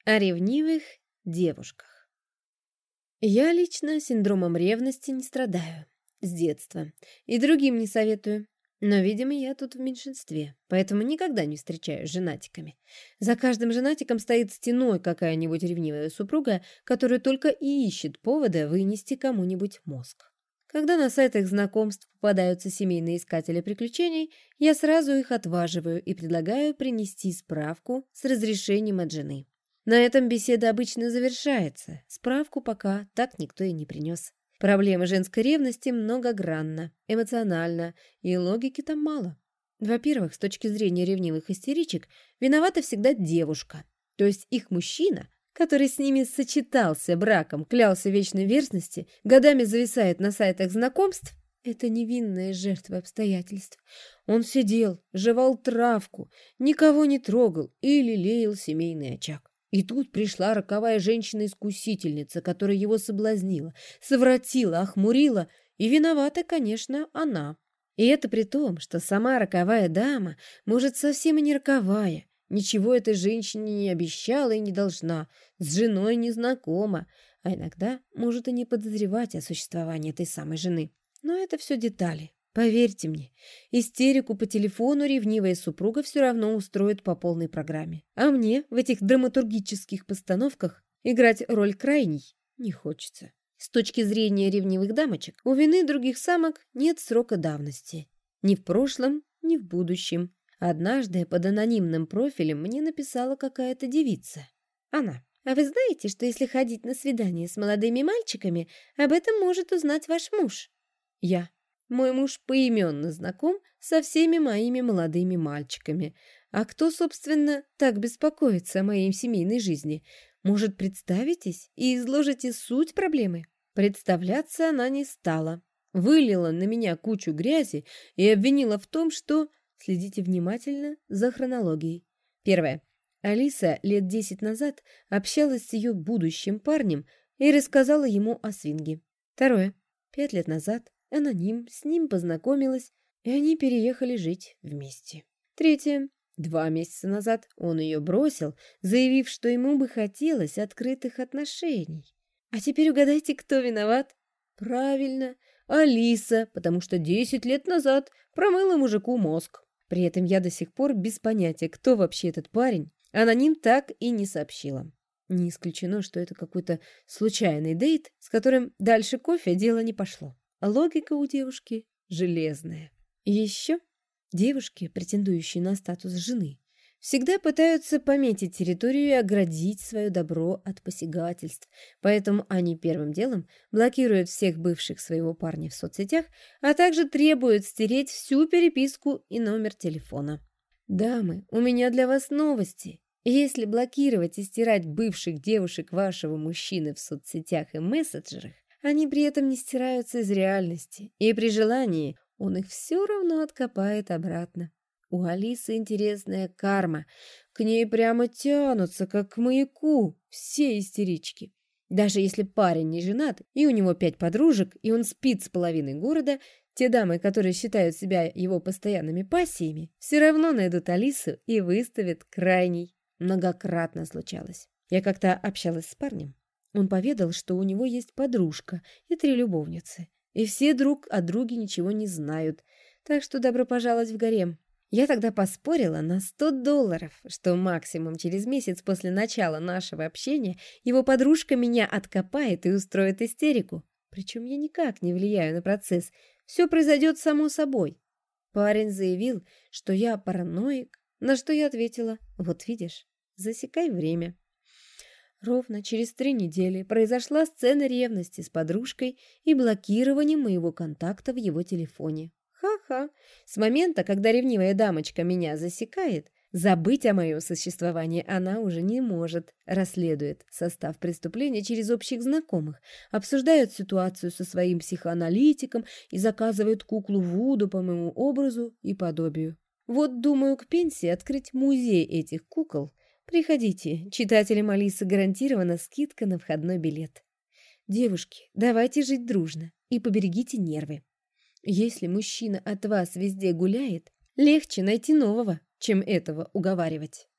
О ревнивых девушках. Я лично синдромом ревности не страдаю. С детства. И другим не советую. Но, видимо, я тут в меньшинстве, поэтому никогда не встречаюсь с женатиками. За каждым женатиком стоит стеной какая-нибудь ревнивая супруга, которая только и ищет повода вынести кому-нибудь мозг. Когда на сайтах знакомств попадаются семейные искатели приключений, я сразу их отваживаю и предлагаю принести справку с разрешением от жены. На этом беседа обычно завершается. Справку пока так никто и не принес. Проблема женской ревности многогранна, эмоциональна, и логики там мало. Во-первых, с точки зрения ревнивых истеричек, виновата всегда девушка. То есть их мужчина, который с ними сочетался браком, клялся вечной верности, годами зависает на сайтах знакомств, это невинная жертва обстоятельств. Он сидел, жевал травку, никого не трогал и лелеял семейный очаг. И тут пришла роковая женщина-искусительница, которая его соблазнила, совратила, охмурила, и виновата, конечно, она. И это при том, что сама роковая дама, может, совсем и не роковая, ничего этой женщине не обещала и не должна, с женой не знакома, а иногда может и не подозревать о существовании этой самой жены. Но это все детали. Поверьте мне, истерику по телефону ревнивая супруга все равно устроит по полной программе. А мне в этих драматургических постановках играть роль крайней не хочется. С точки зрения ревнивых дамочек, у вины других самок нет срока давности. Ни в прошлом, ни в будущем. Однажды под анонимным профилем мне написала какая-то девица. Она. А вы знаете, что если ходить на свидание с молодыми мальчиками, об этом может узнать ваш муж? Я. Мой муж поименно знаком со всеми моими молодыми мальчиками. А кто, собственно, так беспокоится о моей семейной жизни? Может, представитесь и изложите суть проблемы? Представляться она не стала. Вылила на меня кучу грязи и обвинила в том, что... Следите внимательно за хронологией. Первое. Алиса лет 10 назад общалась с ее будущим парнем и рассказала ему о свинге. Второе. 5 лет назад аноним с ним познакомилась, и они переехали жить вместе. Третье. 2 месяца назад он ее бросил, заявив, что ему бы хотелось открытых отношений. А теперь угадайте, кто виноват? Правильно, Алиса, потому что 10 лет назад промыла мужику мозг. При этом я до сих пор без понятия, кто вообще этот парень. Аноним так и не сообщила. Не исключено, что это какой-то случайный дейт, с которым дальше кофе дело не пошло. Логика у девушки железная. И еще девушки, претендующие на статус жены, всегда пытаются пометить территорию и оградить свое добро от посягательств, поэтому они первым делом блокируют всех бывших своего парня в соцсетях, а также требуют стереть всю переписку и номер телефона. Дамы, у меня для вас новости. Если блокировать и стирать бывших девушек вашего мужчины в соцсетях и мессенджерах, они при этом не стираются из реальности, и при желании он их все равно откопает обратно. У Алисы интересная карма. К ней прямо тянутся, как к маяку, все истерички. Даже если парень не женат, и у него 5 подружек, и он спит с половиной города, те дамы, которые считают себя его постоянными пассиями, все равно найдут Алису и выставят крайней. Многократно случалось. Я как-то общалась с парнем. Он поведал, что у него есть подружка и 3 любовницы, и все друг о друге ничего не знают, так что добро пожаловать в гарем. Я тогда поспорила на $100, что максимум через месяц после начала нашего общения его подружка меня откопает и устроит истерику. Причем я никак не влияю на процесс, все произойдет само собой. Парень заявил, что я параноик, на что я ответила: вот видишь, засекай время. Ровно через 3 недели произошла сцена ревности с подружкой и блокированием моего контакта в его телефоне. Ха-ха! С момента, когда ревнивая дамочка меня засекает, забыть о моем существовании она уже не может. Расследует состав преступления через общих знакомых, обсуждает ситуацию со своим психоаналитиком и заказывает куклу Вуду по моему образу и подобию. Вот думаю к пенсии открыть музей этих кукол. Приходите, читателям Алисы гарантирована скидка на входной билет. Девушки, давайте жить дружно и поберегите нервы. Если мужчина от вас везде гуляет, легче найти нового, чем этого уговаривать.